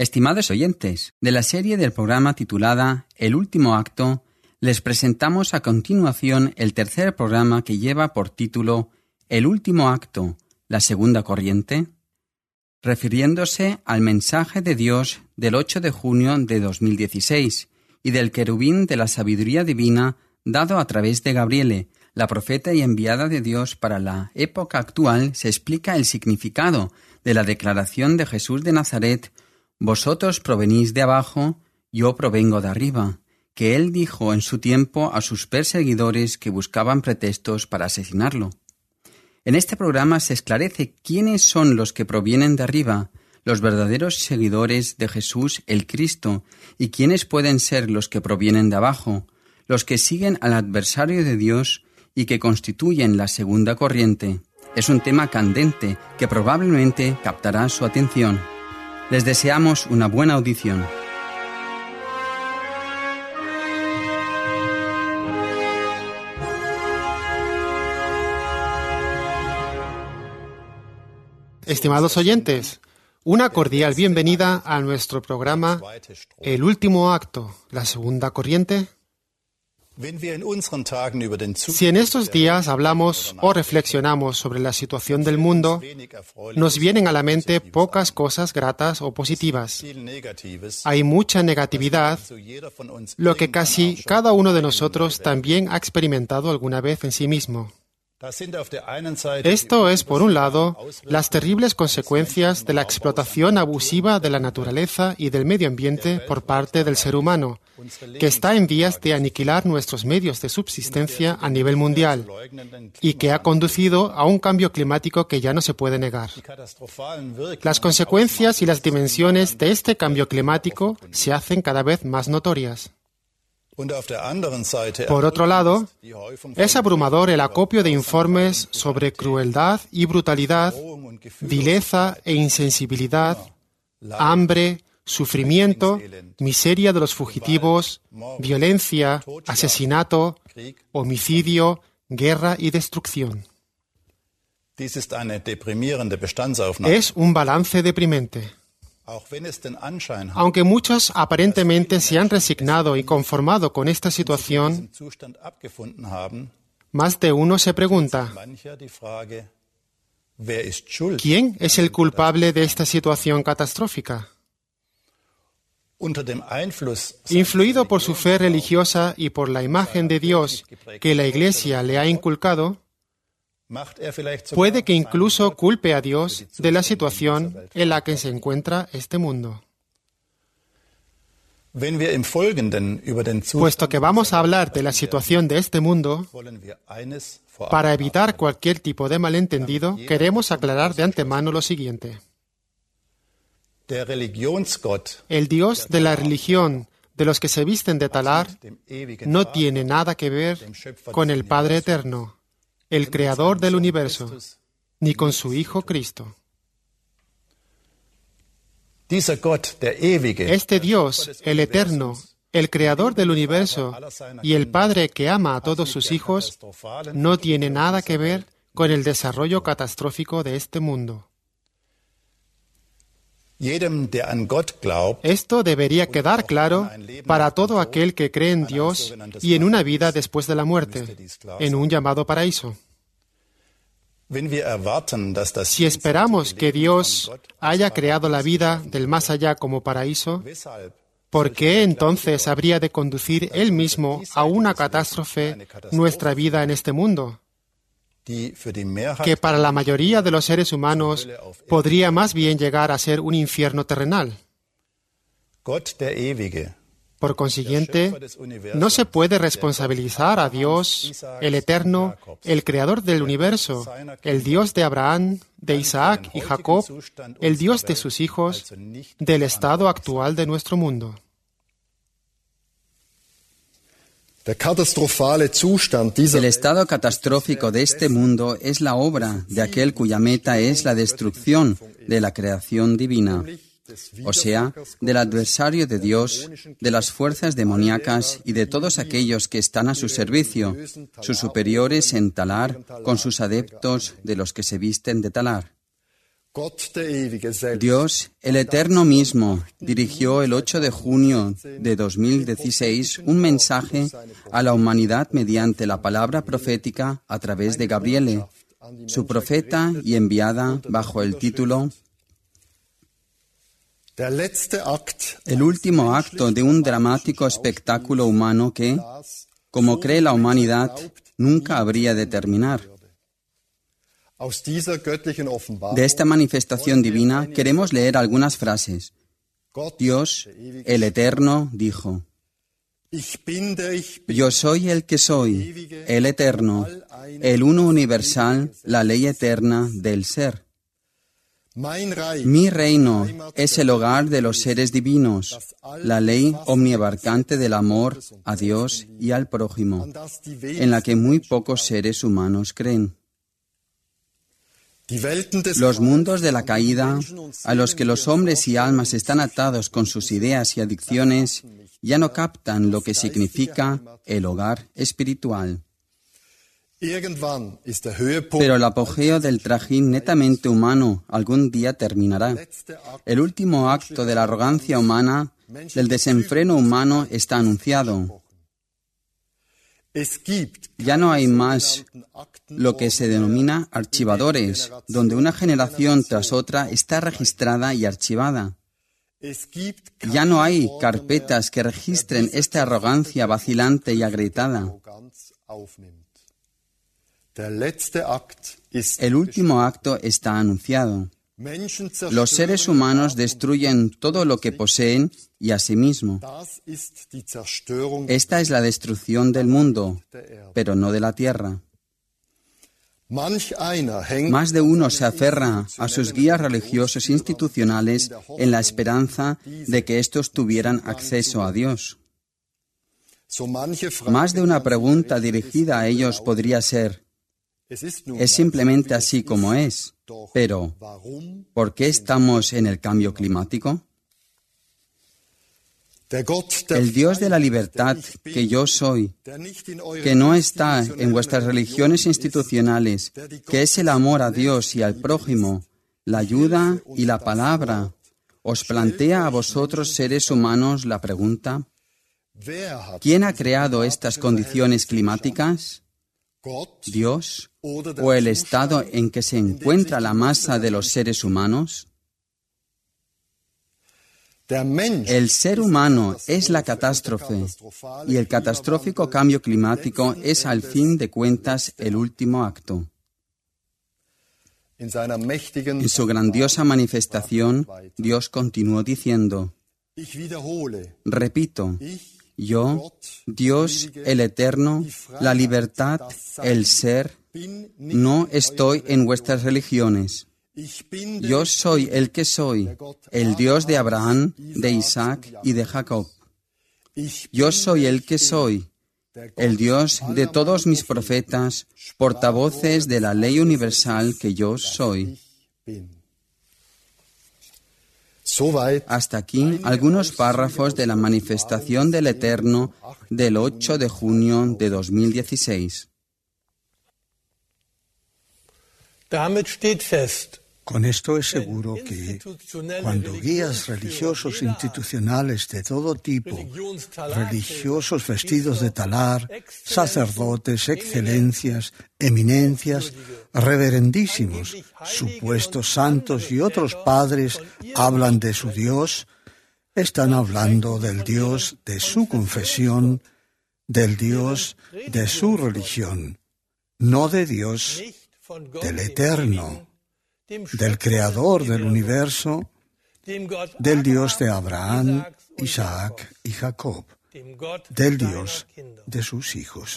Estimados oyentes, de la serie del programa titulada El último acto, les presentamos a continuación el tercer programa que lleva por título El último acto, la segunda corriente, refiriéndose al mensaje de Dios del 8 de junio de 2016 y del querubín de la sabiduría divina dado a través de Gabriele, la profeta y enviada de Dios para la época actual. Se explica el significado de la declaración de Jesús de Nazaret: «Vosotros provenís de abajo, yo provengo de arriba», que él dijo en su tiempo a sus perseguidores que buscaban pretextos para asesinarlo. En este programa se esclarece quiénes son los que provienen de arriba, los verdaderos seguidores de Jesús el Cristo, y quiénes pueden ser los que provienen de abajo, los que siguen al adversario de Dios y que constituyen la segunda corriente. Es un tema candente que probablemente captará su atención. Les deseamos una buena audición. Estimados oyentes, una cordial bienvenida a nuestro programa El último acto, la segunda corriente. Si en estos días hablamos o reflexionamos sobre la situación del mundo, nos vienen a la mente pocas cosas gratas o positivas. Hay mucha negatividad, lo que casi cada uno de nosotros también ha experimentado alguna vez en sí mismo. Esto es, por un lado, las terribles consecuencias de la explotación abusiva de la naturaleza y del medio ambiente por parte del ser humano, que está en vías de aniquilar nuestros medios de subsistencia a nivel mundial y que ha conducido a un cambio climático que ya no se puede negar. Las consecuencias y las dimensiones de este cambio climático se hacen cada vez más notorias. Por otro lado, es abrumador el acopio de informes sobre crueldad y brutalidad, vileza e insensibilidad, hambre, sufrimiento, miseria de los fugitivos, violencia, asesinato, homicidio, guerra y destrucción. Es un balance deprimente. Aunque muchos aparentemente se han resignado y conformado con esta situación, más de uno se pregunta: ¿quién es el culpable de esta situación catastrófica? Influido por su fe religiosa y por la imagen de Dios que la Iglesia le ha inculcado, puede que incluso culpe a Dios de la situación en la que se encuentra este mundo. Puesto que vamos a hablar de la situación de este mundo, para evitar cualquier tipo de malentendido, queremos aclarar de antemano lo siguiente. El Dios de la religión de los que se visten de talar no tiene nada que ver con el Padre Eterno, el Creador del universo, ni con su Hijo Cristo. Este Dios, el Eterno, el Creador del universo y el Padre que ama a todos sus hijos, no tiene nada que ver con el desarrollo catastrófico de este mundo. Esto debería quedar claro para todo aquel que cree en Dios y en una vida después de la muerte, en un llamado paraíso. Si esperamos que Dios haya creado la vida del más allá como paraíso, ¿por qué entonces habría de conducir Él mismo a una catástrofe nuestra vida en este mundo, que para la mayoría de los seres humanos podría más bien llegar a ser un infierno terrenal? Por consiguiente, no se puede responsabilizar a Dios, el Eterno, el Creador del universo, el Dios de Abraham, de Isaac y Jacob, el Dios de sus hijos, del estado actual de nuestro mundo. El estado catastrófico de este mundo es la obra de aquel cuya meta es la destrucción de la creación divina, o sea, del adversario de Dios, de las fuerzas demoníacas y de todos aquellos que están a su servicio, sus superiores en talar con sus adeptos de los que se visten de talar. Dios, el Eterno mismo, dirigió el 8 de junio de 2016 un mensaje a la humanidad mediante la palabra profética a través de Gabriele, su profeta y enviada bajo el título El último acto de un dramático espectáculo humano que, como cree la humanidad, nunca habría de terminar. De esta manifestación divina queremos leer algunas frases. Dios, el Eterno, dijo: Yo soy el que soy, el Eterno, el Uno universal, la ley eterna del ser. Mi reino es el hogar de los seres divinos, la ley omniabarcante del amor a Dios y al prójimo, en la que muy pocos seres humanos creen. Los mundos de la caída, a los que los hombres y almas están atados con sus ideas y adicciones, ya no captan lo que significa el hogar espiritual. Pero el apogeo del trajín netamente humano algún día terminará. El último acto de la arrogancia humana, del desenfreno humano, está anunciado. Ya no hay más lo que se denomina archivadores, donde una generación tras otra está registrada y archivada. Ya no hay carpetas que registren esta arrogancia vacilante y agrietada. El último acto está anunciado. Los seres humanos destruyen todo lo que poseen y a sí mismo. Esta es la destrucción del mundo, pero no de la tierra. Más de uno se aferra a sus guías religiosos institucionales en la esperanza de que éstos tuvieran acceso a Dios. Más de una pregunta dirigida a ellos podría ser: es simplemente así como es, pero ¿por qué estamos en el cambio climático? El Dios de la libertad que yo soy, que no está en vuestras religiones institucionales, que es el amor a Dios y al prójimo, la ayuda y la palabra, os plantea a vosotros seres humanos la pregunta: ¿quién ha creado estas condiciones climáticas? ¿Dios o el estado en que se encuentra la masa de los seres humanos? El ser humano es la catástrofe y el catastrófico cambio climático es al fin de cuentas el último acto. En su grandiosa manifestación, Dios continuó diciendo: repito, yo, Dios el Eterno, la libertad, el ser, no estoy en vuestras religiones. Yo soy el que soy, el Dios de Abraham, de Isaac y de Jacob. Yo soy el que soy, el Dios de todos mis profetas, portavoces de la ley universal que yo soy. Hasta aquí algunos párrafos de la manifestación del Eterno del 8 de junio de 2016. Con esto es seguro que cuando guías religiosos institucionales de todo tipo, religiosos vestidos de talar, sacerdotes, excelencias, eminencias, reverendísimos, supuestos santos y otros padres hablan de su Dios, están hablando del Dios de su confesión, del Dios de su religión, no de Dios, del Eterno, del Creador del universo, del Dios de Abraham, Isaac y Jacob, del Dios de sus hijos.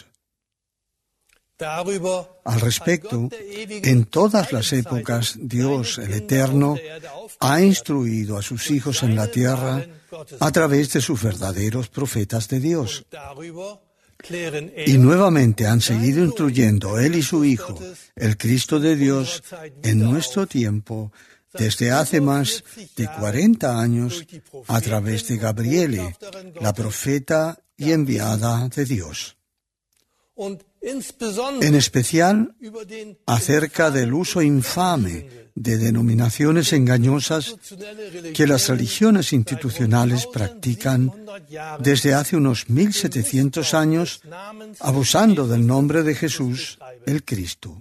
Al respecto, en todas las épocas, Dios, el Eterno, ha instruido a sus hijos en la tierra a través de sus verdaderos profetas de Dios. Y nuevamente han seguido instruyendo Él y su Hijo, el Cristo de Dios, en nuestro tiempo, desde hace más de 40 años, a través de Gabriele, la profeta y enviada de Dios. en especial acerca del uso infame de denominaciones engañosas que las religiones institucionales practican desde hace unos 1700 años, abusando del nombre de Jesús, el Cristo.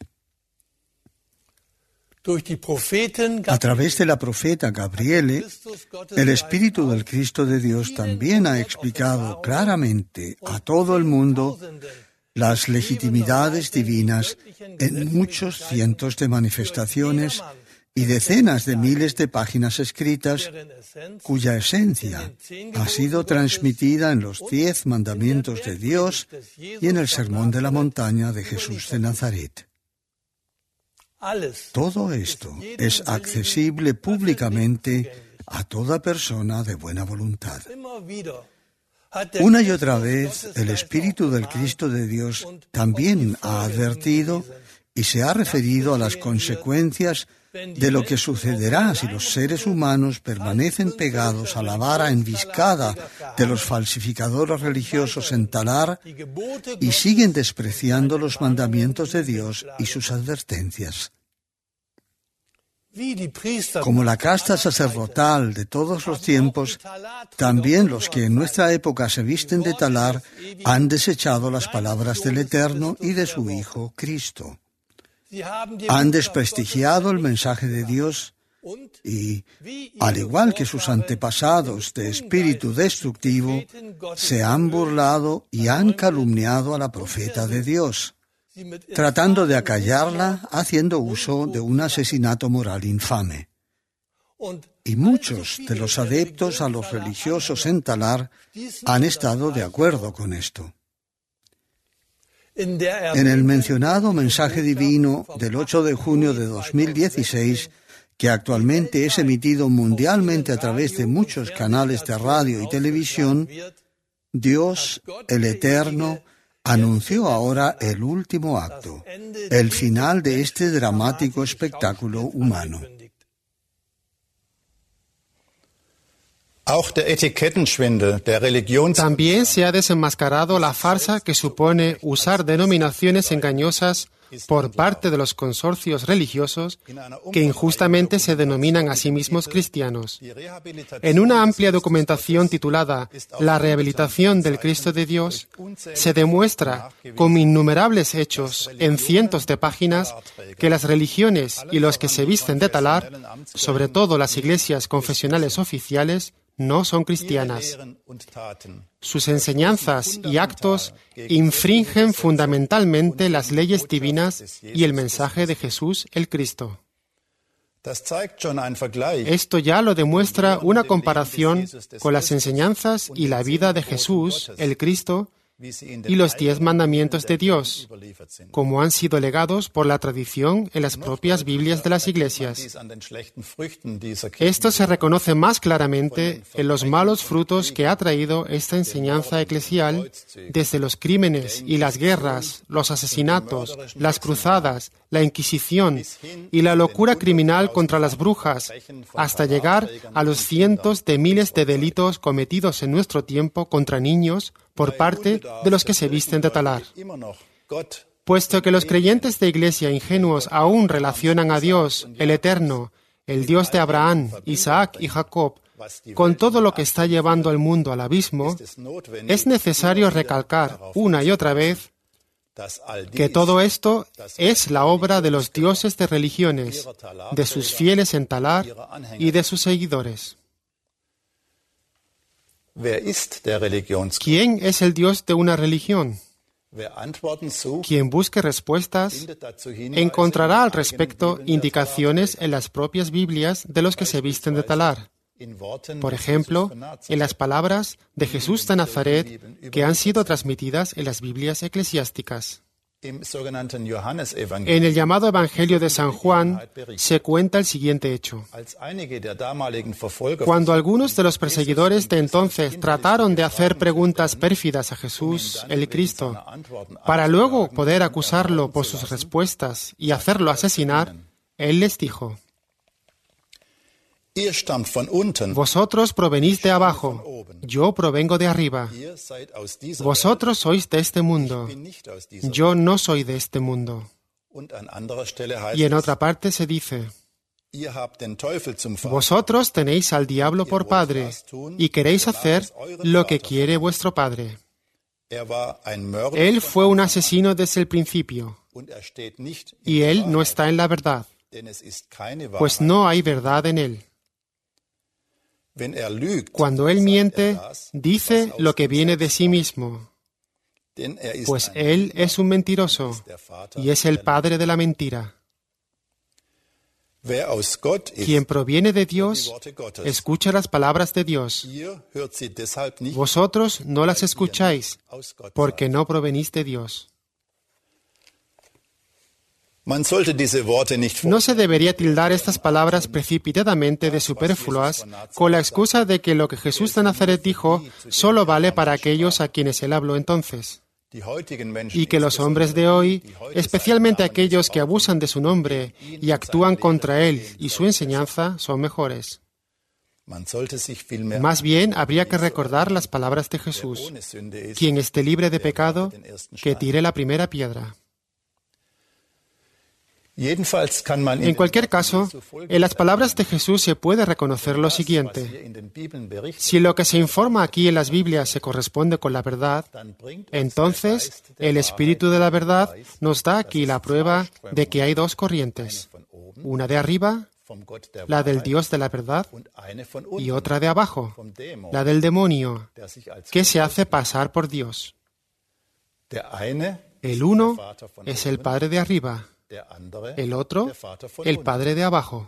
A través de la profeta Gabriele, el Espíritu del Cristo de Dios también ha explicado claramente a todo el mundo las legitimidades divinas en muchos cientos de manifestaciones y decenas de miles de páginas escritas, cuya esencia ha sido transmitida en los 10 mandamientos de Dios y en el Sermón de la Montaña de Jesús de Nazaret. Todo esto es accesible públicamente a toda persona de buena voluntad. Una y otra vez, el Espíritu del Cristo de Dios también ha advertido y se ha referido a las consecuencias de lo que sucederá si los seres humanos permanecen pegados a la vara enviscada de los falsificadores religiosos en Talar y siguen despreciando los mandamientos de Dios y sus advertencias. Como la casta sacerdotal de todos los tiempos, también los que en nuestra época se visten de talar han desechado las palabras del Eterno y de su Hijo Cristo. Han desprestigiado el mensaje de Dios y, al igual que sus antepasados de espíritu destructivo, se han burlado y han calumniado a la profeta de Dios, tratando de acallarla haciendo uso de un asesinato moral infame. Y muchos de los adeptos a los religiosos en Talar han estado de acuerdo con esto. En el mencionado mensaje divino del 8 de junio de 2016, que actualmente es emitido mundialmente a través de muchos canales de radio y televisión, Dios, el Eterno, anunció ahora el último acto, el final de este dramático espectáculo humano. También se ha desenmascarado la farsa que supone usar denominaciones engañosas por parte de los consorcios religiosos que injustamente se denominan a sí mismos cristianos. En una amplia documentación titulada La rehabilitación del Cristo de Dios, se demuestra con innumerables hechos en cientos de páginas que las religiones y los que se visten de talar, sobre todo las iglesias confesionales oficiales, no son cristianas. Sus enseñanzas y actos infringen fundamentalmente las leyes divinas y el mensaje de Jesús el Cristo. Esto ya lo demuestra una comparación con las enseñanzas y la vida de Jesús, el Cristo, y los 10 mandamientos de Dios, como han sido legados por la tradición en las propias Biblias de las iglesias. Esto se reconoce más claramente en los malos frutos que ha traído esta enseñanza eclesial desde los crímenes y las guerras, los asesinatos, las cruzadas, la Inquisición y la locura criminal contra las brujas, hasta llegar a los cientos de miles de delitos cometidos en nuestro tiempo contra niños por parte de los que se visten de talar. Puesto que los creyentes de iglesia ingenuos aún relacionan a Dios, el Eterno, el Dios de Abraham, Isaac y Jacob, con todo lo que está llevando al mundo al abismo, es necesario recalcar una y otra vez que todo esto es la obra de los dioses de religiones, de sus fieles en Talar y de sus seguidores. ¿Quién es el Dios de una religión? Quien busque respuestas encontrará al respecto indicaciones en las propias Biblias de los que se visten de talar. Por ejemplo, en las palabras de Jesús de Nazaret que han sido transmitidas en las Biblias eclesiásticas. En el llamado Evangelio de San Juan se cuenta el siguiente hecho. Cuando algunos de los perseguidores de entonces trataron de hacer preguntas pérfidas a Jesús, el Cristo, para luego poder acusarlo por sus respuestas y hacerlo asesinar, Él les dijo: Vosotros provenís de abajo, yo provengo de arriba. Ihr seid aus dieser Vosotros sois de este mundo. Welt, nicht aus dieser Yo no soy de este mundo. Und an anderer Stelle heißt Y en es, otra parte se dice, ihr habt den Teufel zum Vater. vosotros tenéis al diablo por padre y queréis hacer lo que quiere vuestro padre. Er war ein Mörder Él fue un asesino desde el principio und er steht nicht in y der él Wahrheit, no está en la verdad, denn es ist keine Wahrheit. pues no hay verdad en él. Wenn er lügt, Cuando él sagt miente, er das, dice was aus lo que ihm viene de selbst sí kommt. mismo, Denn er ist pues ein él Lügner, es un mentiroso der Vater y es el der padre de la mentira. Lüge. Wer aus Gott ist, Quien proviene de die Dios, Worte Gottes. escucha las palabras de Dios. Ihr hört sie deshalb nicht, Vosotros no las weil ihr escucháis, nicht aus Gott porque seid. no provenís de Dios. Man sollte diese Worte nicht No se debería tildar estas palabras precipitadamente de superfluas con la excusa de que lo que Jesús de Nazaret dijo solo vale para aquellos a quienes él habló entonces, Die heutigen Menschen, y que los hombres de hoy, die heute especialmente seinen Namen aquellos que missbrauchen, abusan de su nombre y actúan contra él y su enseñanza, son mejores. man sollte sich vielmehr Más bien, habría que recordar las palabras de Jesús: ohne Sünde ist, quien esté libre de pecado, que tire la primera piedra. Jedenfalls kann man En cualquier caso, en las palabras de Jesús se puede reconocer lo was siguiente: hier in den Bibeln berichtet, si lo que se informa aquí en las Biblias se corresponde con la verdad, dann bringt uns entonces der Geist der el Espíritu de la verdad Wahrheit, nos da aquí la prueba de que hay dos corrientes, von oben, una de arriba, vom Gott der la del Wahrheit, Dios de la verdad, und eine von unten, y otra de abajo, vom Dämon, la del demonio, der sich als que se hace pasar por Dios. der eine El uno ist der Vater von es el oben, Padre de arriba, der andere el otro der Vater von el unten. Padre de abajo.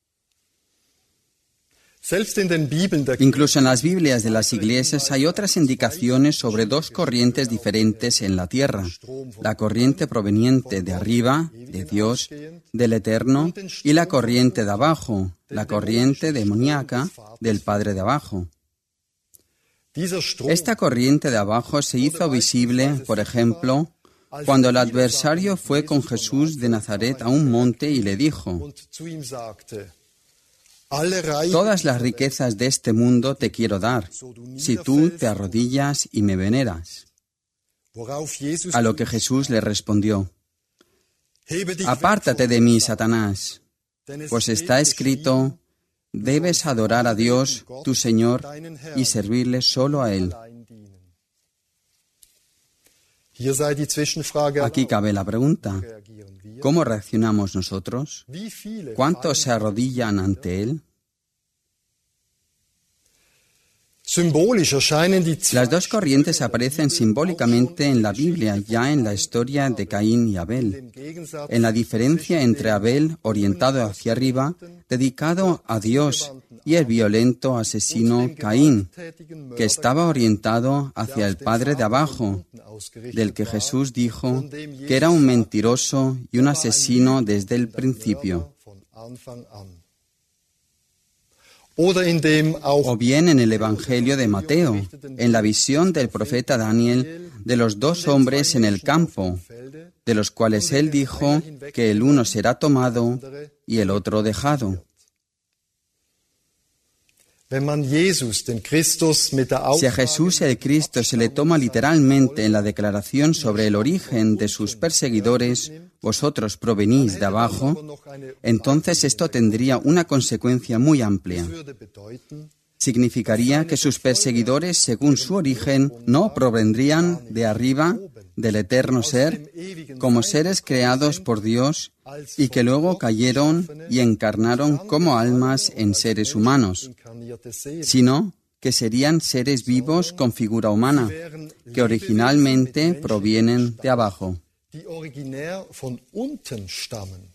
Selbst in den Bibeln der Incluso en las Biblias de las iglesias hay otras indicaciones sobre dos corrientes diferentes en la tierra. La corriente proveniente de arriba, de Dios, del Eterno, y la corriente de abajo, la corriente demoníaca del Padre de abajo. dieser Strom Esta corriente de abajo se hizo visible, por ejemplo, cuando el adversario fue con Jesús de Nazaret a un monte y le dijo: und zu ihm sagte, alle Reiche todas las riquezas de este mundo te quiero dar, si tú te arrodillas y me veneras. worauf Jesus A lo que Jesús le respondió: hebe dich apártate weg de von mí, mir, Satanás, denn es pues steht está geschrieben, escrito: debes adorar a Dios, tu Señor, y servirle solo a Él. allein dienen. Hier sei die Zwischenfrage Aquí cabe la pregunta: reagieren wir? ¿cómo reaccionamos nosotros? Wie viele ¿Cuántos se arrodillan ante Él? symbolisch erscheinen die zwei Las dos corrientes aparecen simbólicamente en la Biblia, ya en la historia de Caín y Abel. im Gegensatz En la diferencia entre Abel, orientado hacia arriba, dedicado a Dios, y el violento asesino Caín, tätigen que estaba orientado hacia el Padre de abajo, del que Jesús dijo que era un mentiroso y un asesino desde el principio. von Anfang an. Oder in dem auch O bien en el Evangelio de Mateo, en la visión del profeta Daniel de los dos hombres en el campo, de los cuales él dijo que el uno será tomado y el otro dejado. wenn man Jesus, den Christus, mit der Si a Jesús el Cristo se le toma literalmente en la declaración sobre el origen de sus perseguidores, vosotros provenís de abajo, entonces esto tendría una consecuencia muy amplia. würde bedeuten, Significaría que sus perseguidores, según su origen, no provendrían de arriba, del eterno ser, como seres creados por Dios y que luego cayeron y encarnaron como almas en seres humanos, inkarnierte Seele, sino que serían seres vivos con figura humana, que originalmente provienen de abajo. die originär von unten stammen.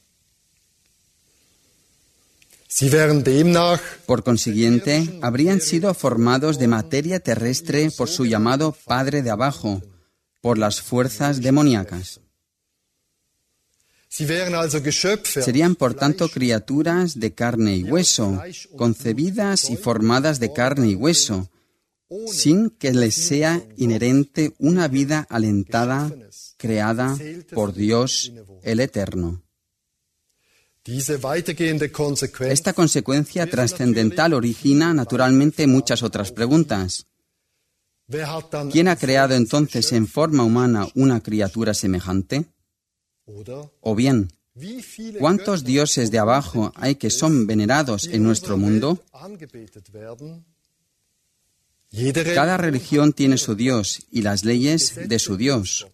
Sie wären demnach Por consiguiente, habrían sido formados de materia terrestre por su llamado Padre de abajo, por las fuerzas demoníacas. Sie wären also Geschöpfe Serían, por tanto, criaturas de carne y hueso, concebidas y formadas de carne y hueso, sin que les sea inherente una vida alentada, creada por Dios el Eterno. Diese weitergehende Konsequenz Esta consecuencia trascendental origina, naturalmente, muchas otras preguntas. ¿Quién ha creado entonces en forma humana una criatura semejante? O bien, ¿cuántos dioses de abajo hay que son venerados en nuestro mundo? Cada religión tiene su Dios y las leyes de su Dios.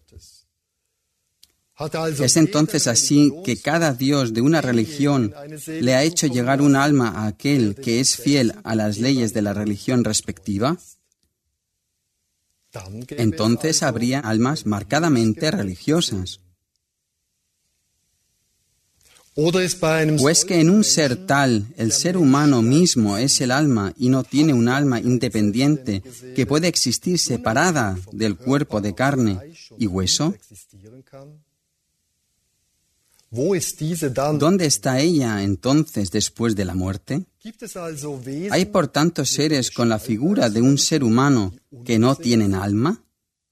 ¿Es entonces así que cada Dios de una religión le ha hecho llegar un alma a aquel que es fiel a las leyes de la religión respectiva? Entonces habría almas marcadamente religiosas. ¿O es que en un ser tal, el ser humano mismo es el alma y no tiene un alma independiente que puede existir separada del cuerpo de carne y hueso? ¿Dónde está ella entonces después de la muerte? ¿Hay por tanto seres con la figura de un ser humano que no tienen alma?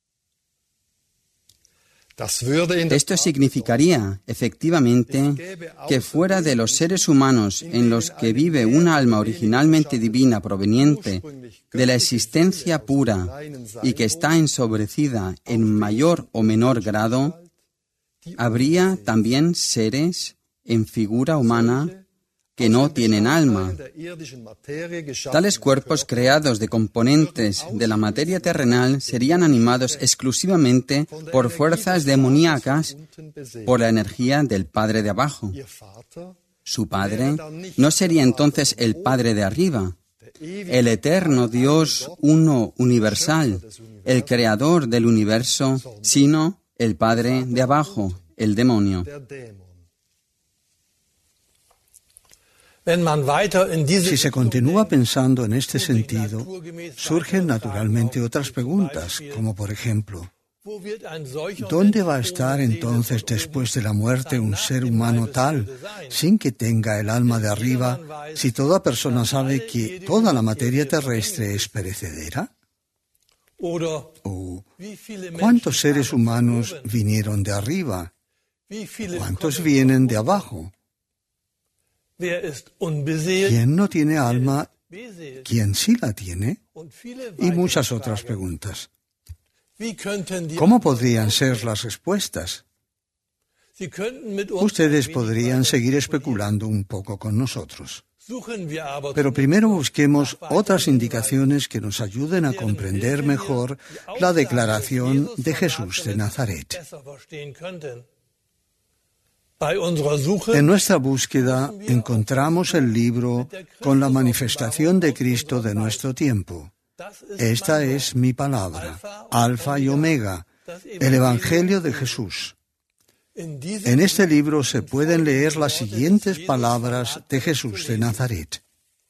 Esto significaría, efectivamente, que fuera de los seres humanos en los que vive una alma originalmente divina proveniente de la existencia pura y que está ensobrecida en mayor o menor grado, habría también seres en figura humana que no tienen alma. Tales cuerpos creados de componentes de la materia terrenal serían animados exclusivamente por fuerzas demoníacas, por la energía del Padre de abajo. Su Padre no sería entonces el Padre de arriba, el eterno Dios uno universal, el creador del universo, sino el padre de abajo, el demonio. Si se continúa pensando en este sentido, surgen naturalmente otras preguntas, como por ejemplo, ¿dónde va a estar entonces después de la muerte un ser humano tal, sin que tenga el alma de arriba, si toda persona sabe que toda la materia terrestre es perecedera? ¿O cuántos seres humanos vinieron de arriba? ¿Cuántos vienen de abajo? ¿Quién no tiene alma? ¿Quién sí la tiene? Y muchas otras preguntas. ¿Cómo podrían ser las respuestas? Ustedes podrían seguir especulando un poco con nosotros. Pero primero busquemos otras indicaciones que nos ayuden a comprender mejor la declaración de Jesús de Nazaret. En nuestra búsqueda encontramos el libro con la manifestación de Cristo de nuestro tiempo. Esta es mi palabra, Alfa y Omega, el Evangelio de Jesús. En este libro se pueden leer las siguientes palabras de Jesús de Nazaret.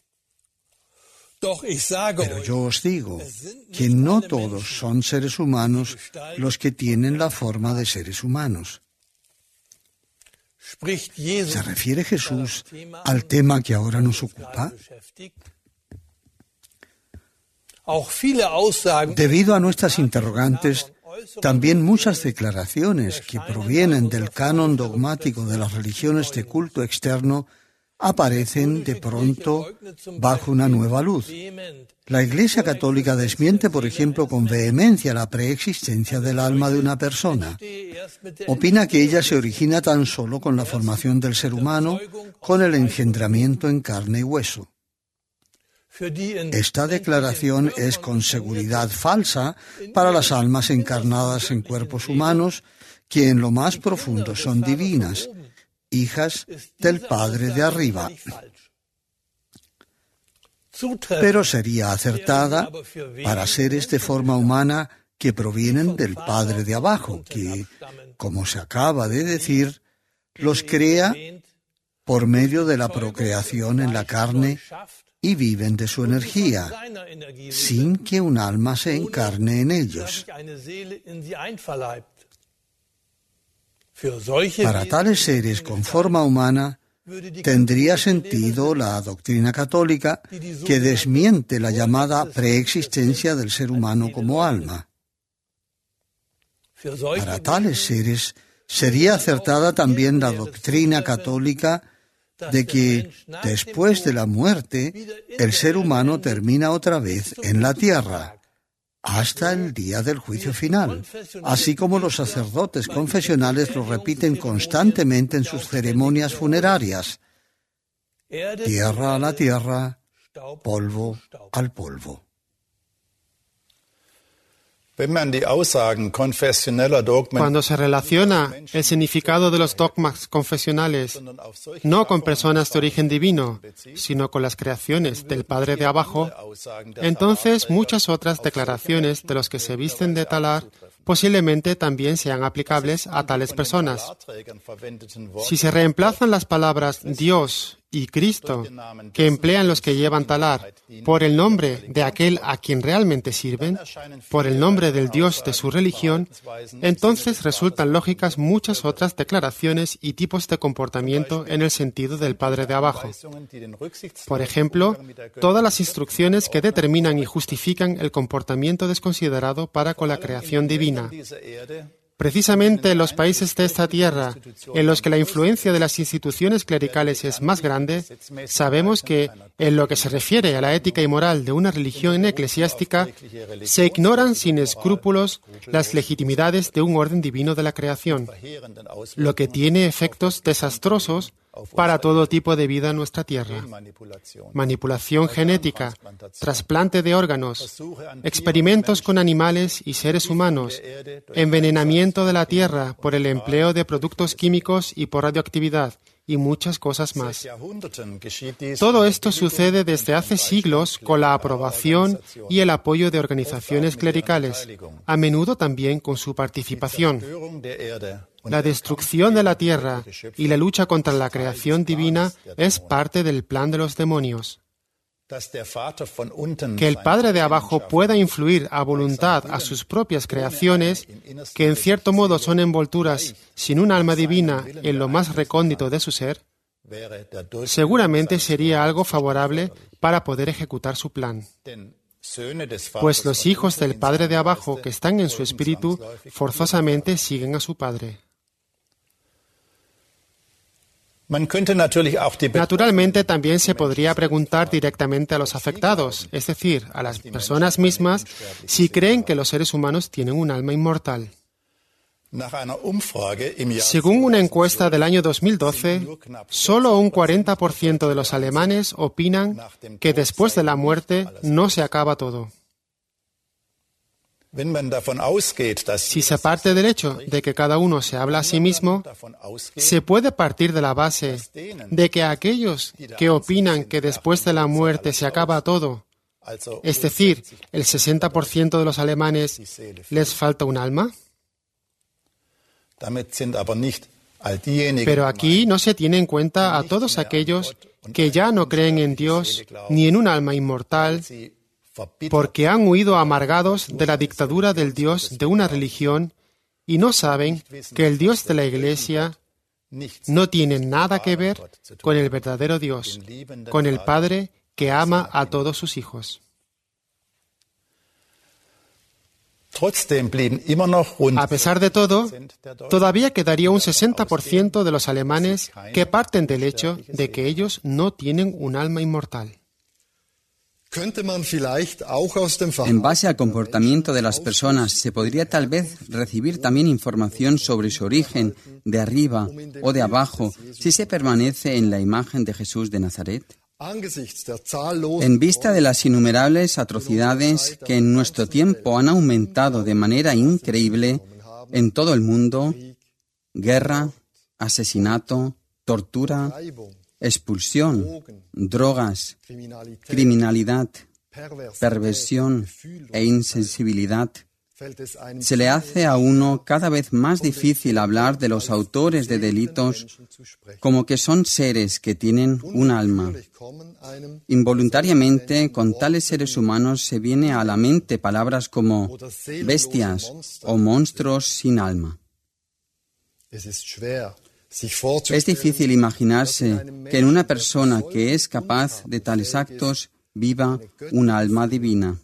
Pero yo os digo que no todos son seres humanos los que tienen la forma de seres humanos. ¿Se refiere Jesús al tema que ahora nos ocupa? Debido a nuestras interrogantes, también muchas declaraciones que provienen del canon dogmático de las religiones de culto externo aparecen de pronto bajo una nueva luz. La Iglesia Católica desmiente, por ejemplo, con vehemencia la preexistencia del alma de una persona. Opina que ella se origina tan solo con la formación del ser humano, con el engendramiento en carne y hueso. Esta declaración es con seguridad falsa para las almas encarnadas en cuerpos humanos, que en lo más profundo son divinas, hijas del Padre de arriba. Pero sería acertada para seres de forma humana que provienen del Padre de abajo, que, como se acaba de decir, los crea por medio de la procreación en la carne y viven de su energía, sin que un alma se encarne en ellos. Para tales seres con forma humana, tendría sentido la doctrina católica que desmiente la llamada preexistencia del ser humano como alma. Para tales seres sería acertada también la doctrina católica de que después de la muerte el ser humano termina otra vez en la tierra, hasta el día del juicio final, así como los sacerdotes confesionales lo repiten constantemente en sus ceremonias funerarias. Tierra a la tierra, polvo al polvo. Cuando se relaciona el significado de los dogmas confesionales no con personas de origen divino, sino con las creaciones del Padre de abajo, entonces muchas otras declaraciones de los que se visten de talar posiblemente también sean aplicables a tales personas. Si se reemplazan las palabras Dios y Cristo, que emplean los que llevan talar, por el nombre de aquel a quien realmente sirven, por el nombre del Dios de su religión, entonces resultan lógicas muchas otras declaraciones y tipos de comportamiento en el sentido del Padre de abajo. Por ejemplo, todas las instrucciones que determinan y justifican el comportamiento desconsiderado para con la creación divina. Precisamente en los países de esta tierra, en los que la influencia de las instituciones clericales es más grande, sabemos que, en lo que se refiere a la ética y moral de una religión eclesiástica, se ignoran sin escrúpulos las legitimidades de un orden divino de la creación, lo que tiene efectos desastrosos para todo tipo de vida en nuestra tierra. Manipulación genética, trasplante de órganos, experimentos con animales y seres humanos, envenenamiento de la tierra por el empleo de productos químicos y por radioactividad, y muchas cosas más. Todo esto sucede desde hace siglos con la aprobación y el apoyo de organizaciones clericales, a menudo también con su participación. La destrucción de la tierra y la lucha contra la creación divina es parte del plan de los demonios. Que el Padre de abajo pueda influir a voluntad a sus propias creaciones, que en cierto modo son envolturas sin un alma divina en lo más recóndito de su ser, seguramente sería algo favorable para poder ejecutar su plan. Pues los hijos del Padre de abajo que están en su espíritu forzosamente siguen a su Padre. Naturalmente, también se podría preguntar directamente a los afectados, es decir, a las personas mismas, si creen que los seres humanos tienen un alma inmortal. Según una encuesta del año 2012, solo un 40% de los alemanes opinan que después de la muerte no se acaba todo. Si se parte del hecho de que cada uno se habla a sí mismo, se puede partir de la base de que aquellos que opinan que después de la muerte se acaba todo, es decir, el 60% de los alemanes, les falta un alma. Pero aquí no se tiene en cuenta a todos aquellos que ya no creen en Dios ni en un alma inmortal, porque han huido amargados de la dictadura del Dios de una religión y no saben que el Dios de la Iglesia no tiene nada que ver con el verdadero Dios, con el Padre que ama a todos sus hijos. A pesar de todo, todavía quedaría un 60% de los alemanes que parten del hecho de que ellos no tienen un alma inmortal. En base al comportamiento de las personas, ¿se podría tal vez recibir también información sobre su origen, de arriba o de abajo, si se permanece en la imagen de Jesús de Nazaret? En vista de las innumerables atrocidades que en nuestro tiempo han aumentado de manera increíble en todo el mundo, guerra, asesinato, tortura, expulsión, drogas, criminalidad, perversión e insensibilidad, se le hace a uno cada vez más difícil hablar de los autores de delitos como que son seres que tienen un alma. Involuntariamente, con tales seres humanos se viene a la mente palabras como bestias o monstruos sin alma. Es difícil imaginarse que en una persona que es capaz de tales actos viva un alma divina.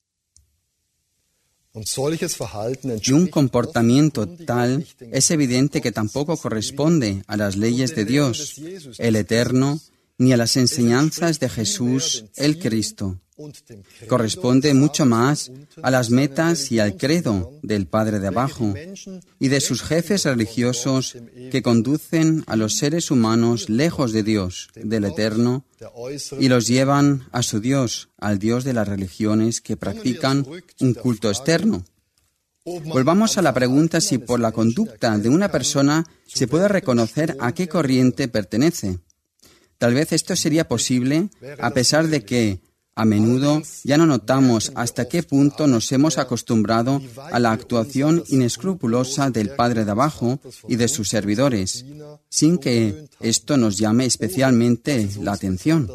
Y un comportamiento tal es evidente que tampoco corresponde a las leyes de Dios, el Eterno, ni a las enseñanzas de Jesús el Cristo. Corresponde mucho más a las metas y al credo del Padre de abajo y de sus jefes religiosos que conducen a los seres humanos lejos de Dios, del Eterno, y los llevan a su Dios, al Dios de las religiones que practican un culto externo. Volvamos a la pregunta si por la conducta de una persona se puede reconocer a qué corriente pertenece. Tal vez esto sería posible a pesar de que, a menudo, ya no notamos hasta qué punto nos hemos acostumbrado a la actuación inescrupulosa del Padre de abajo y de sus servidores, sin que esto nos llame especialmente la atención.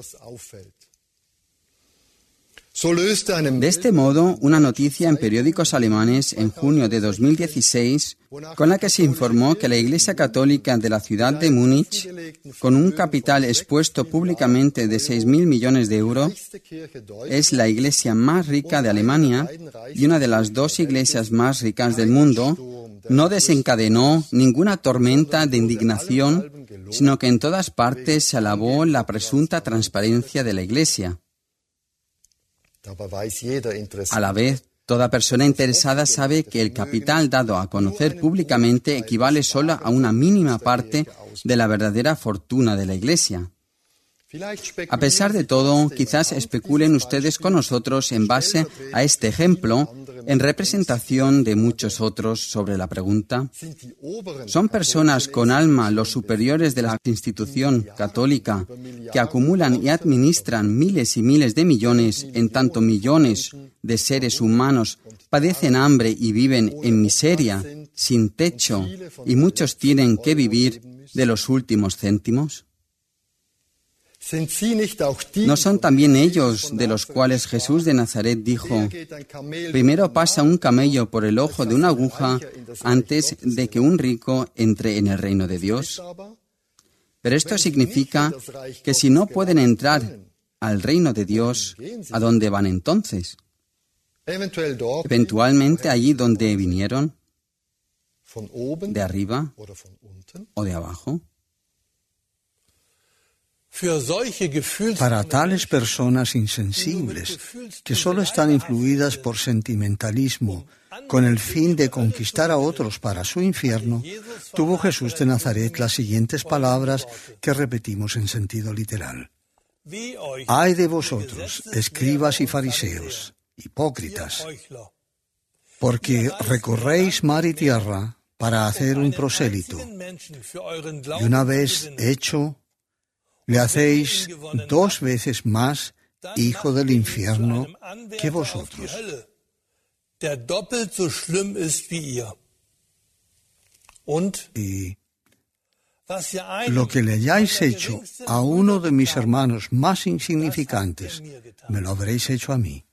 De este modo, una noticia en periódicos alemanes en junio de 2016, con la que se informó que la Iglesia Católica de la ciudad de Múnich, con un capital expuesto públicamente de 6.000 millones de euros, es la iglesia más rica de Alemania y una de las 2 iglesias más ricas del mundo, no desencadenó ninguna tormenta de indignación, sino que en todas partes se alabó la presunta transparencia de la Iglesia. A la vez, toda persona interesada sabe que el capital dado a conocer públicamente equivale solo a una mínima parte de la verdadera fortuna de la Iglesia. A pesar de todo, quizás especulen ustedes con nosotros en base a este ejemplo, en representación de muchos otros sobre la pregunta: ¿son personas con alma los superiores de la institución católica que acumulan y administran miles y miles de millones, en tanto millones de seres humanos padecen hambre y viven en miseria, sin techo, y muchos tienen que vivir de los últimos céntimos? ¿No son también ellos de los cuales Jesús de Nazaret dijo: primero pasa un camello por el ojo de una aguja antes de que un rico entre en el reino de Dios? Pero esto significa que si no pueden entrar al reino de Dios, ¿a dónde van entonces? Eventualmente allí donde vinieron, de arriba o de abajo. Para tales personas insensibles, que solo están influidas por sentimentalismo, con el fin de conquistar a otros para su infierno, tuvo Jesús de Nazaret las siguientes palabras que repetimos en sentido literal. ¡Ay de vosotros, escribas y fariseos, hipócritas! Porque recorréis mar y tierra para hacer un prosélito, y una vez hecho, le hacéis 2 veces más hijo del infierno que vosotros. Y lo que le hayáis hecho a uno de mis hermanos más insignificantes, me lo habréis hecho a mí.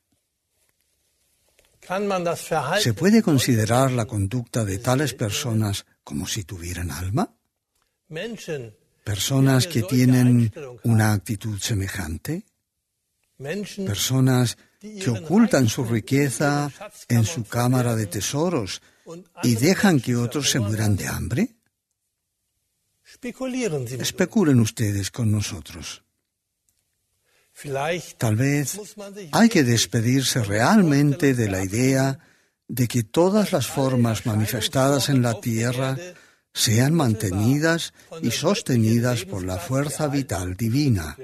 ¿Se puede considerar la conducta de tales personas como si tuvieran alma? ¿Personas que tienen una actitud semejante? ¿Personas que ocultan su riqueza en su cámara de tesoros y dejan que otros se mueran de hambre? Especulen ustedes con nosotros. Tal vez hay que despedirse realmente de la idea de que todas las formas manifestadas en la tierra sean mantenidas y sostenidas por la fuerza vital divina.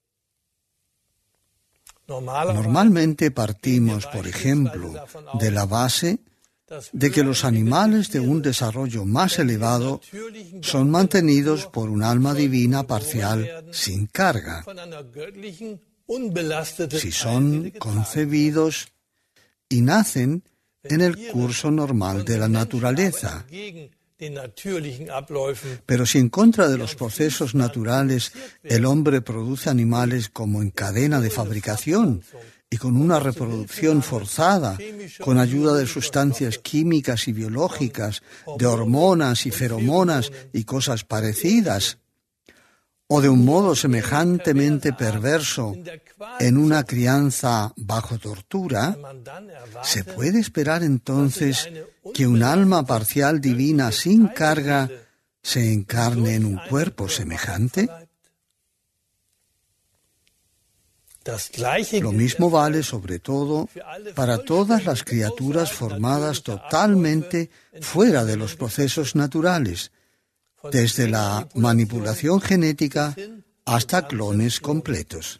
Normalmente partimos, por ejemplo, de la base de que los animales de un desarrollo más elevado son mantenidos por un alma divina parcial sin carga. Si son concebidos y nacen en el curso normal de la naturaleza. Pero si en contra de los procesos naturales el hombre produce animales como en cadena de fabricación y con una reproducción forzada, con ayuda de sustancias químicas y biológicas, de hormonas y feromonas y cosas parecidas, o de un modo semejantemente perverso en una crianza bajo tortura, ¿se puede esperar entonces que un alma parcial divina sin carga se encarne en un cuerpo semejante? Lo mismo vale, sobre todo, para todas las criaturas formadas totalmente fuera de los procesos naturales, desde la manipulación genética hasta clones completos.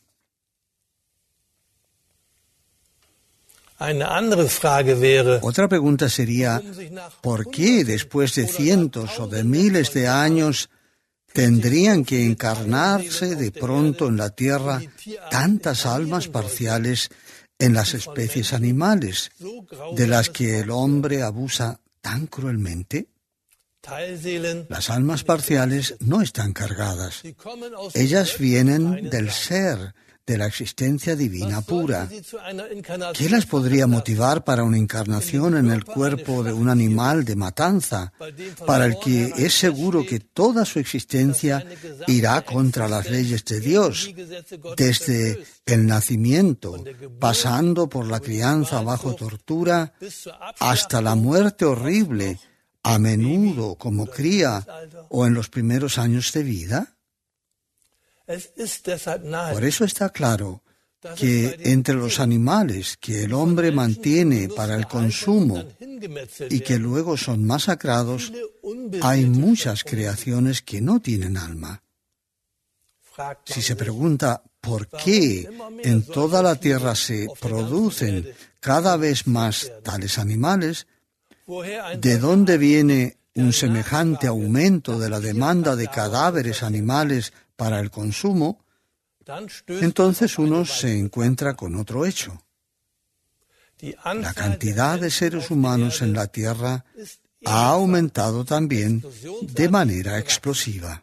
Otra pregunta sería, ¿por qué después de cientos o de miles de años tendrían que encarnarse de pronto en la Tierra tantas almas parciales en las especies animales, de las que el hombre abusa tan cruelmente? Las almas parciales no están cargadas. Ellas vienen del ser, de la existencia divina pura. ¿Qué las podría motivar para una encarnación en el cuerpo de un animal de matanza, para el que es seguro que toda su existencia irá contra las leyes de Dios, desde el nacimiento, pasando por la crianza bajo tortura, hasta la muerte horrible, a menudo como cría o en los primeros años de vida? Por eso está claro que entre los animales que el hombre mantiene para el consumo y que luego son masacrados, hay muchas creaciones que no tienen alma. Si se pregunta por qué en toda la tierra se producen cada vez más tales animales, ¿de dónde viene un semejante aumento de la demanda de cadáveres animales para el consumo? Entonces uno se encuentra con otro hecho. La cantidad de seres humanos en la Tierra ha aumentado también de manera explosiva.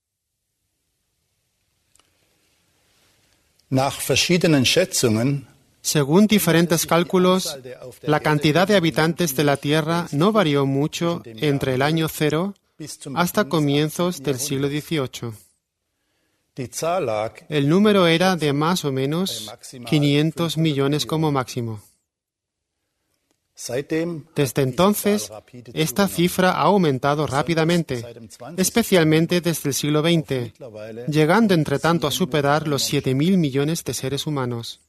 Según diferentes cálculos, la cantidad de habitantes de la Tierra no varió mucho entre el año 0 hasta comienzos del siglo XVIII. El número era de más o menos 500 millones como máximo. Desde entonces, esta cifra ha aumentado rápidamente, especialmente desde el siglo XX, llegando entre tanto a superar los 7.000 millones de seres humanos.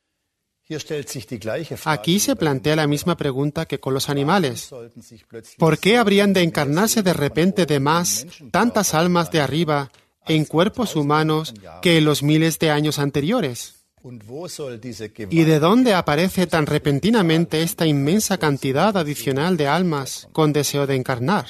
Aquí se plantea la misma pregunta que con los animales. ¿Por qué habrían de encarnarse de repente de más tantas almas de arriba en cuerpos humanos que en los miles de años anteriores? ¿Y de dónde aparece tan repentinamente esta inmensa cantidad adicional de almas con deseo de encarnar?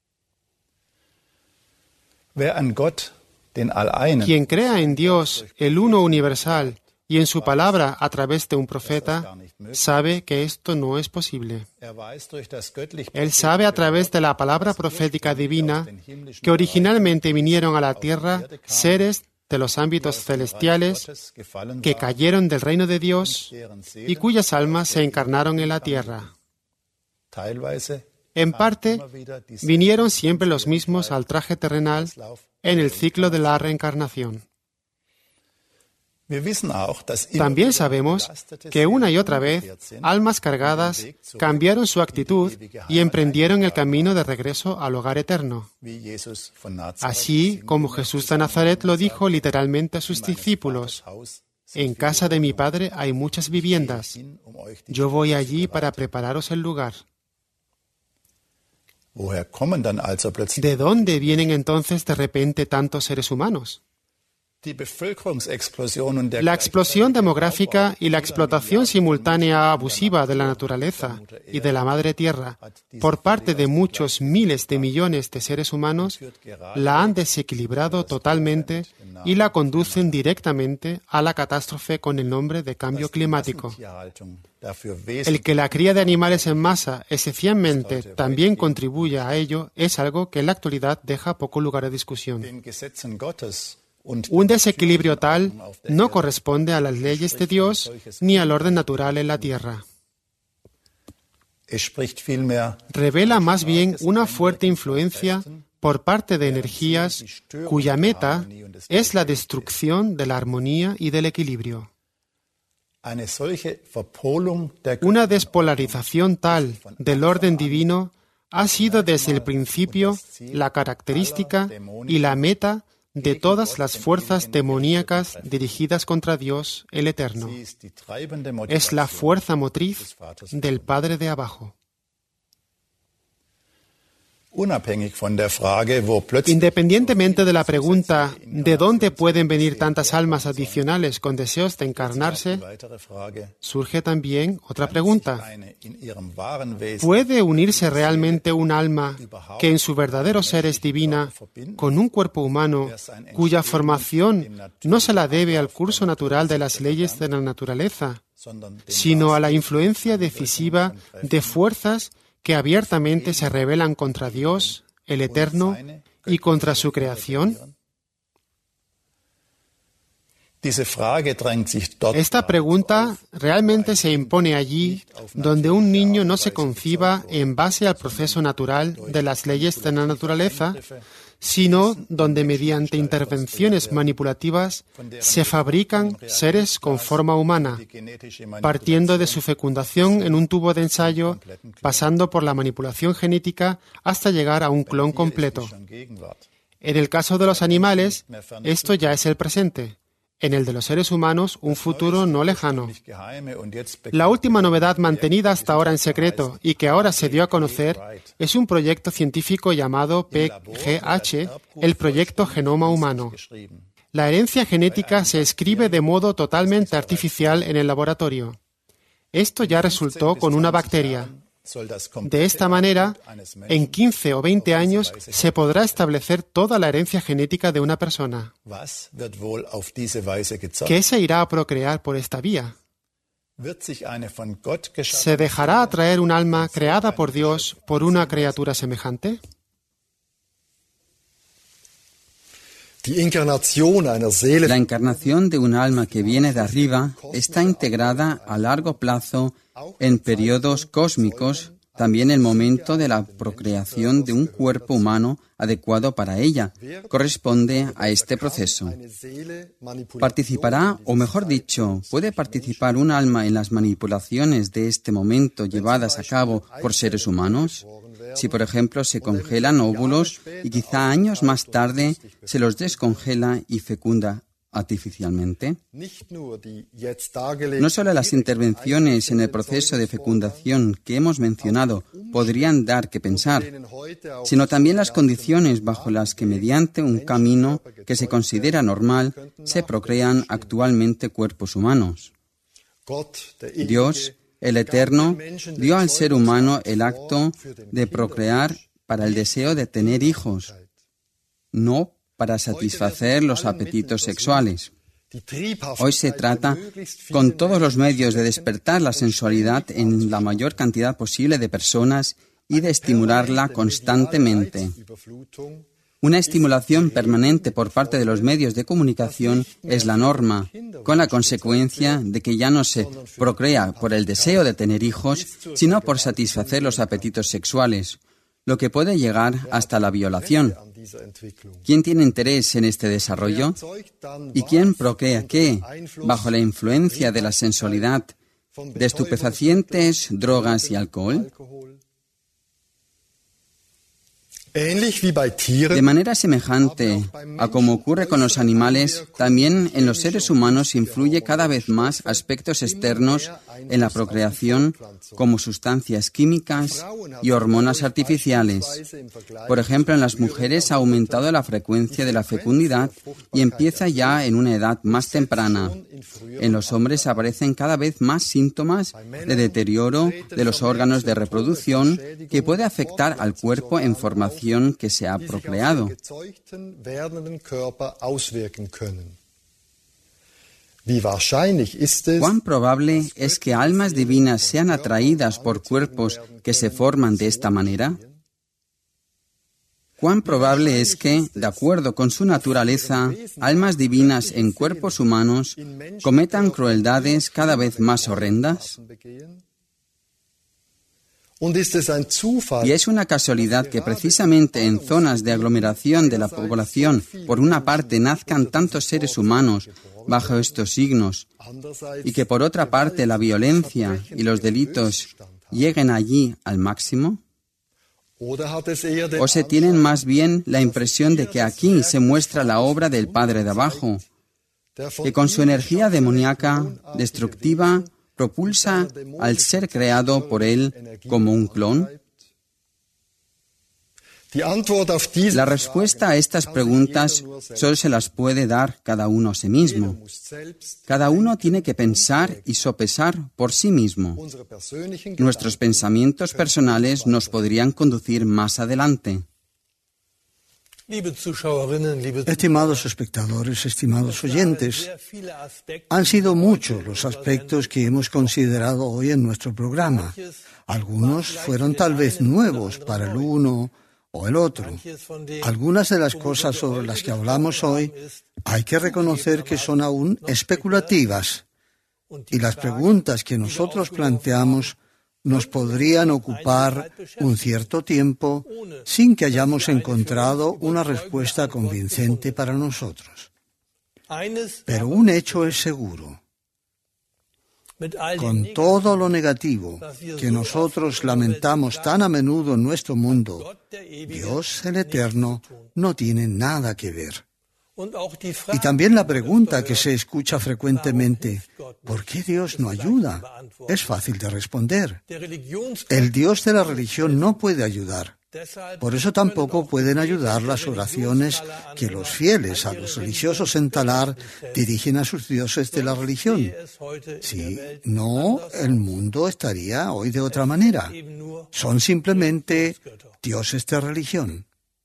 Quien crea en Dios, el uno universal, y en su palabra a través de un profeta, sabe que esto no es posible. Él sabe a través de la palabra profética divina que originalmente vinieron a la tierra seres de los ámbitos celestiales que cayeron del reino de Dios y cuyas almas se encarnaron en la tierra. En parte, vinieron siempre los mismos al traje terrenal en el ciclo de la reencarnación. También sabemos que una y otra vez almas cargadas cambiaron su actitud y emprendieron el camino de regreso al hogar eterno. Así como Jesús de Nazaret lo dijo literalmente a sus discípulos: «En casa de mi Padre hay muchas viviendas. Yo voy allí para prepararos el lugar». ¿De dónde vienen entonces de repente tantos seres humanos? La explosión demográfica y la explotación simultánea abusiva de la naturaleza y de la madre tierra por parte de muchos miles de millones de seres humanos la han desequilibrado totalmente y la conducen directamente a la catástrofe con el nombre de cambio climático. El que la cría de animales en masa esencialmente también contribuya a ello es algo que en la actualidad deja poco lugar a discusión. Un desequilibrio tal no corresponde a las leyes de Dios ni al orden natural en la tierra. Revela más bien una fuerte influencia por parte de energías cuya meta es la destrucción de la armonía y del equilibrio. Una despolarización tal del orden divino ha sido desde el principio la característica y la meta de todas las fuerzas demoníacas dirigidas contra Dios, el Eterno. Es la fuerza motriz del Padre de abajo. Independientemente de la pregunta ¿de dónde pueden venir tantas almas adicionales con deseos de encarnarse?, surge también otra pregunta. ¿Puede unirse realmente un alma que en su verdadero ser es divina con un cuerpo humano cuya formación no se la debe al curso natural de las leyes de la naturaleza, sino a la influencia decisiva de fuerzas que abiertamente se rebelan contra Dios, el Eterno, y contra su creación? Esta pregunta realmente se impone allí donde un niño no se conciba en base al proceso natural de las leyes de la naturaleza, sino donde mediante intervenciones manipulativas se fabrican seres con forma humana, partiendo de su fecundación en un tubo de ensayo, pasando por la manipulación genética hasta llegar a un clon completo. En el caso de los animales, esto ya es el presente. En el de los seres humanos, un futuro no lejano. La última novedad mantenida hasta ahora en secreto y que ahora se dio a conocer es un proyecto científico llamado PGH, el Proyecto Genoma Humano. La herencia genética se escribe de modo totalmente artificial en el laboratorio. Esto ya resultó con una bacteria. De esta manera, en 15 o 20 años se podrá establecer toda la herencia genética de una persona. ¿Qué se irá a procrear por esta vía? ¿Se dejará atraer un alma creada por Dios por una criatura semejante? La encarnación de un alma que viene de arriba está integrada a largo plazo en periodos cósmicos, también el momento de la procreación de un cuerpo humano adecuado para ella corresponde a este proceso. ¿Participará, o mejor dicho, puede participar un alma en las manipulaciones de este momento llevadas a cabo por seres humanos? Si, por ejemplo, se congelan óvulos y quizá años más tarde se los descongela y fecunda artificialmente. No solo las intervenciones en el proceso de fecundación que hemos mencionado podrían dar que pensar, sino también las condiciones bajo las que mediante un camino que se considera normal se procrean actualmente cuerpos humanos. Dios, el Eterno, dio al ser humano el acto de procrear para el deseo de tener hijos, no para satisfacer los apetitos sexuales. Hoy se trata, con todos los medios, de despertar la sensualidad en la mayor cantidad posible de personas y de estimularla constantemente. Una estimulación permanente por parte de los medios de comunicación es la norma, con la consecuencia de que ya no se procrea por el deseo de tener hijos, sino por satisfacer los apetitos sexuales, lo que puede llegar hasta la violación. ¿Quién tiene interés en este desarrollo? ¿Y quién procrea qué, bajo la influencia de la sensualidad, de estupefacientes, drogas y alcohol? De manera semejante a como ocurre con los animales, también en los seres humanos influye cada vez más aspectos externos en la procreación, como sustancias químicas y hormonas artificiales. Por ejemplo, en las mujeres ha aumentado la frecuencia de la fecundidad y empieza ya en una edad más temprana. En los hombres aparecen cada vez más síntomas de deterioro de los órganos de reproducción que puede afectar al cuerpo en formación que se ha procreado. ¿Cuán probable es que almas divinas sean atraídas por cuerpos que se forman de esta manera? ¿Cuán probable es que, de acuerdo con su naturaleza, almas divinas en cuerpos humanos cometan crueldades cada vez más horrendas? Y es una casualidad que precisamente en zonas de aglomeración de la población, por una parte, nazcan tantos seres humanos bajo estos signos, y que por otra parte la violencia y los delitos lleguen allí al máximo. ¿O se tienen más bien la impresión de que aquí se muestra la obra del Padre de abajo, que con su energía demoníaca, destructiva, propulsa al ser creado por él como un clon? La respuesta a estas preguntas solo se las puede dar cada uno a sí mismo. Cada uno tiene que pensar y sopesar por sí mismo. Nuestros pensamientos personales nos podrían conducir más adelante. Estimados espectadores, estimados oyentes, han sido muchos los aspectos que hemos considerado hoy en nuestro programa. Algunos fueron tal vez nuevos para el uno o el otro. Algunas de las cosas sobre las que hablamos hoy hay que reconocer que son aún especulativas, y las preguntas que nosotros planteamos nos podrían ocupar un cierto tiempo sin que hayamos encontrado una respuesta convincente para nosotros. Pero un hecho es seguro. Con todo lo negativo que nosotros lamentamos tan a menudo en nuestro mundo, Dios el Eterno no tiene nada que ver. Y también la pregunta que se escucha frecuentemente, ¿por qué Dios no ayuda?, es fácil de responder. El Dios de la religión no puede ayudar. Por eso tampoco pueden ayudar las oraciones que los fieles a los religiosos en Talar dirigen a sus dioses de la religión. Si no, el mundo estaría hoy de otra manera. Son simplemente dioses de religión.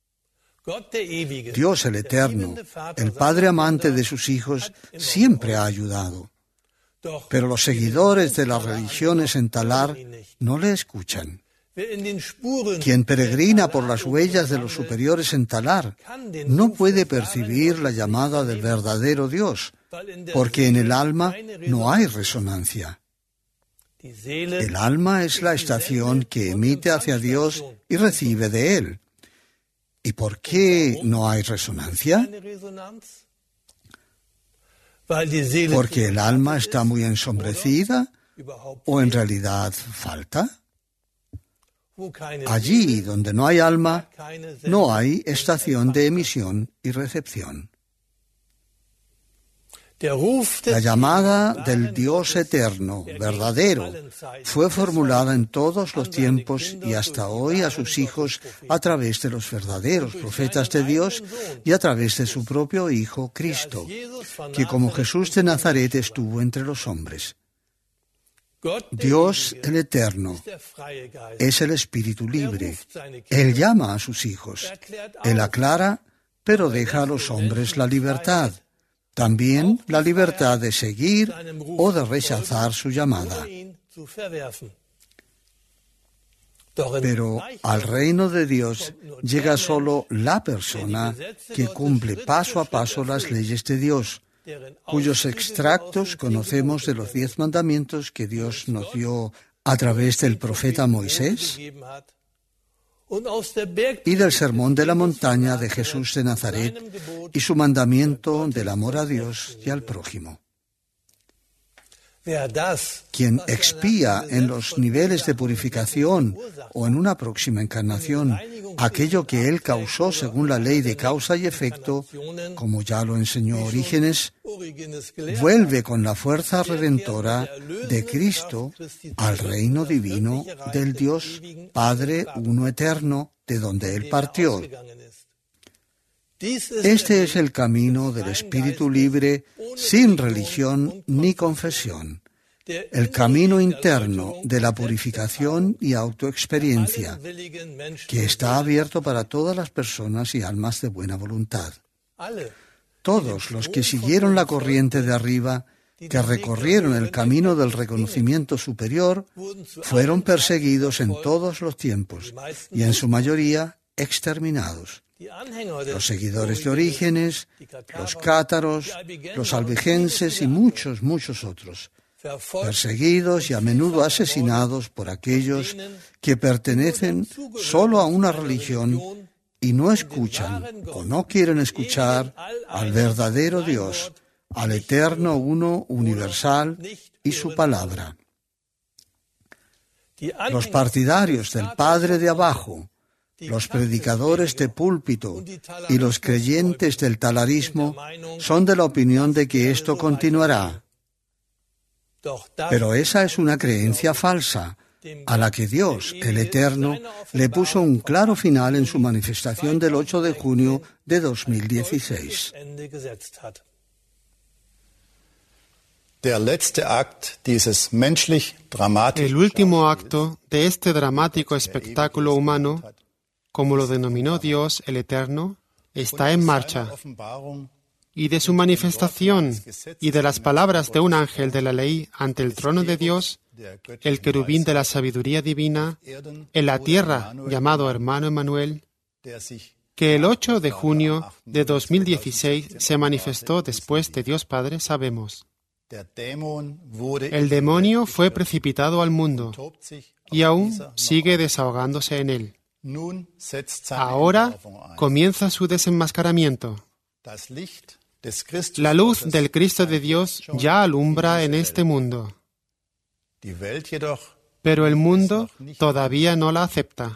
Dios el Eterno, el Padre amante de sus hijos, siempre ha ayudado. Pero los seguidores de las religiones en Talar no le escuchan. Quien peregrina por las huellas de los superiores en Talar no puede percibir la llamada del verdadero Dios, porque en el alma no hay resonancia. El alma es la estación que emite hacia Dios y recibe de Él. ¿Y por qué no hay resonancia? ¿Porque el alma está muy ensombrecida o en realidad falta? Allí donde no hay alma, no hay estación de emisión y recepción. La llamada del Dios eterno, verdadero, fue formulada en todos los tiempos y hasta hoy a sus hijos a través de los verdaderos profetas de Dios y a través de su propio Hijo Cristo, que como Jesús de Nazaret estuvo entre los hombres. Dios el Eterno es el Espíritu libre. Él llama a sus hijos. Él aclara, pero deja a los hombres la libertad. También la libertad de seguir o de rechazar su llamada. Pero al reino de Dios llega solo la persona que cumple paso a paso las leyes de Dios, cuyos extractos conocemos de los 10 mandamientos que Dios nos dio a través del profeta Moisés y del sermón de la montaña de Jesús de Nazaret y su mandamiento del amor a Dios y al prójimo. Quien expía en los niveles de purificación o en una próxima encarnación aquello que él causó según la ley de causa y efecto, como ya lo enseñó Orígenes, vuelve con la fuerza redentora de Cristo al reino divino del Dios Padre Uno Eterno, de donde él partió. Este es el camino del espíritu libre, sin religión ni confesión. El camino interno de la purificación y autoexperiencia, que está abierto para todas las personas y almas de buena voluntad. Todos los que siguieron la corriente de arriba, que recorrieron el camino del reconocimiento superior, fueron perseguidos en todos los tiempos y en su mayoría exterminados. Los seguidores de Orígenes, los cátaros, los albigenses y muchos otros, perseguidos y a menudo asesinados por aquellos que pertenecen solo a una religión y no escuchan o no quieren escuchar al verdadero Dios, al eterno uno universal y su palabra. Los partidarios del Padre de abajo, los predicadores de púlpito y los creyentes del talarismo son de la opinión de que esto continuará. Pero esa es una creencia falsa, a la que Dios, el Eterno, le puso un claro final en su manifestación del 8 de junio de 2016. El último acto de este dramático espectáculo humano, como lo denominó Dios, el Eterno, está en marcha. Y de su manifestación y de las palabras de un ángel de la ley ante el trono de Dios, el querubín de la sabiduría divina, en la tierra llamado hermano Emmanuel, que el 8 de junio de 2016 se manifestó después de Dios Padre, sabemos. El demonio fue precipitado al mundo y aún sigue desahogándose en él. Ahora comienza su desenmascaramiento. La luz del Cristo de Dios ya alumbra en este mundo, pero el mundo todavía no la acepta.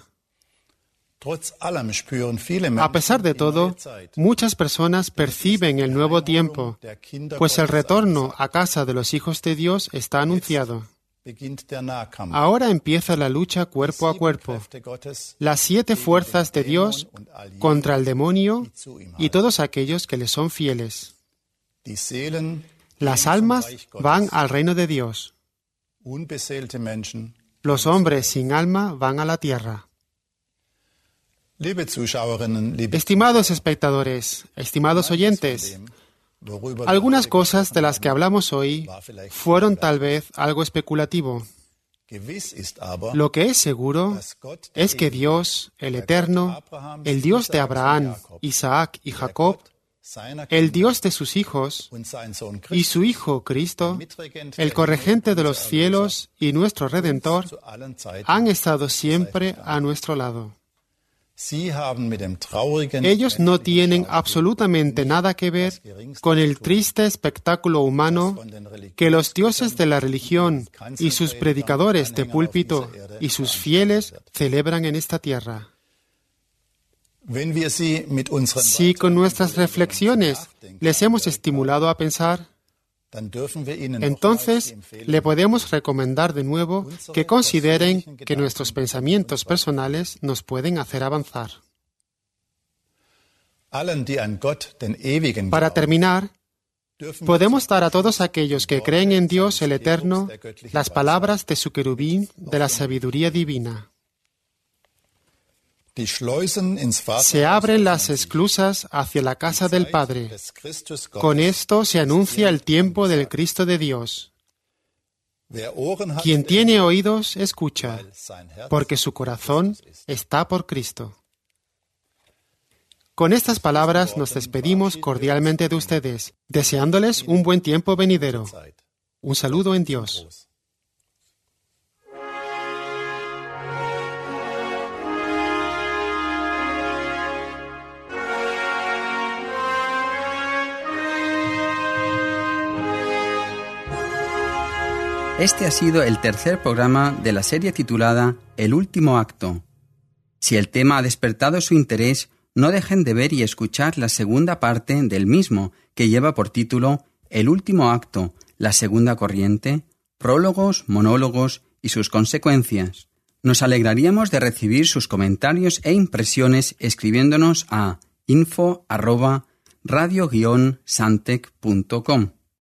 A pesar de todo, muchas personas perciben el nuevo tiempo, pues el retorno a casa de los hijos de Dios está anunciado. Ahora empieza la lucha cuerpo a cuerpo, las 7 fuerzas de Dios contra el demonio y todos aquellos que le son fieles. Las almas van al reino de Dios. Los hombres sin alma van a la tierra. Estimados espectadores, estimados oyentes, algunas cosas de las que hablamos hoy fueron tal vez algo especulativo. Lo que es seguro es que Dios, el Eterno, el Dios de Abraham, Isaac y Jacob, el Dios de sus hijos y su Hijo Cristo, el corregente de los cielos y nuestro Redentor, han estado siempre a nuestro lado. Ellos no tienen absolutamente nada que ver con el triste espectáculo humano que los dioses de la religión y sus predicadores de púlpito y sus fieles celebran en esta tierra. Si con nuestras reflexiones les hemos estimulado a pensar, entonces le podemos recomendar de nuevo que consideren que nuestros pensamientos personales nos pueden hacer avanzar. Para terminar, podemos dar a todos aquellos que creen en Dios el Eterno las palabras de su querubín de la sabiduría divina. Se abren las esclusas hacia la casa del Padre. Con esto se anuncia el tiempo del Cristo de Dios. Quien tiene oídos, escucha, porque su corazón está por Cristo. Con estas palabras nos despedimos cordialmente de ustedes, deseándoles un buen tiempo venidero. Un saludo en Dios. Este ha sido el tercer programa de la serie titulada El último acto. Si el tema ha despertado su interés, no dejen de ver y escuchar la segunda parte del mismo, que lleva por título El último acto, la segunda corriente, prólogos, monólogos y sus consecuencias. Nos alegraríamos de recibir sus comentarios e impresiones escribiéndonos a info@radio-santec.com.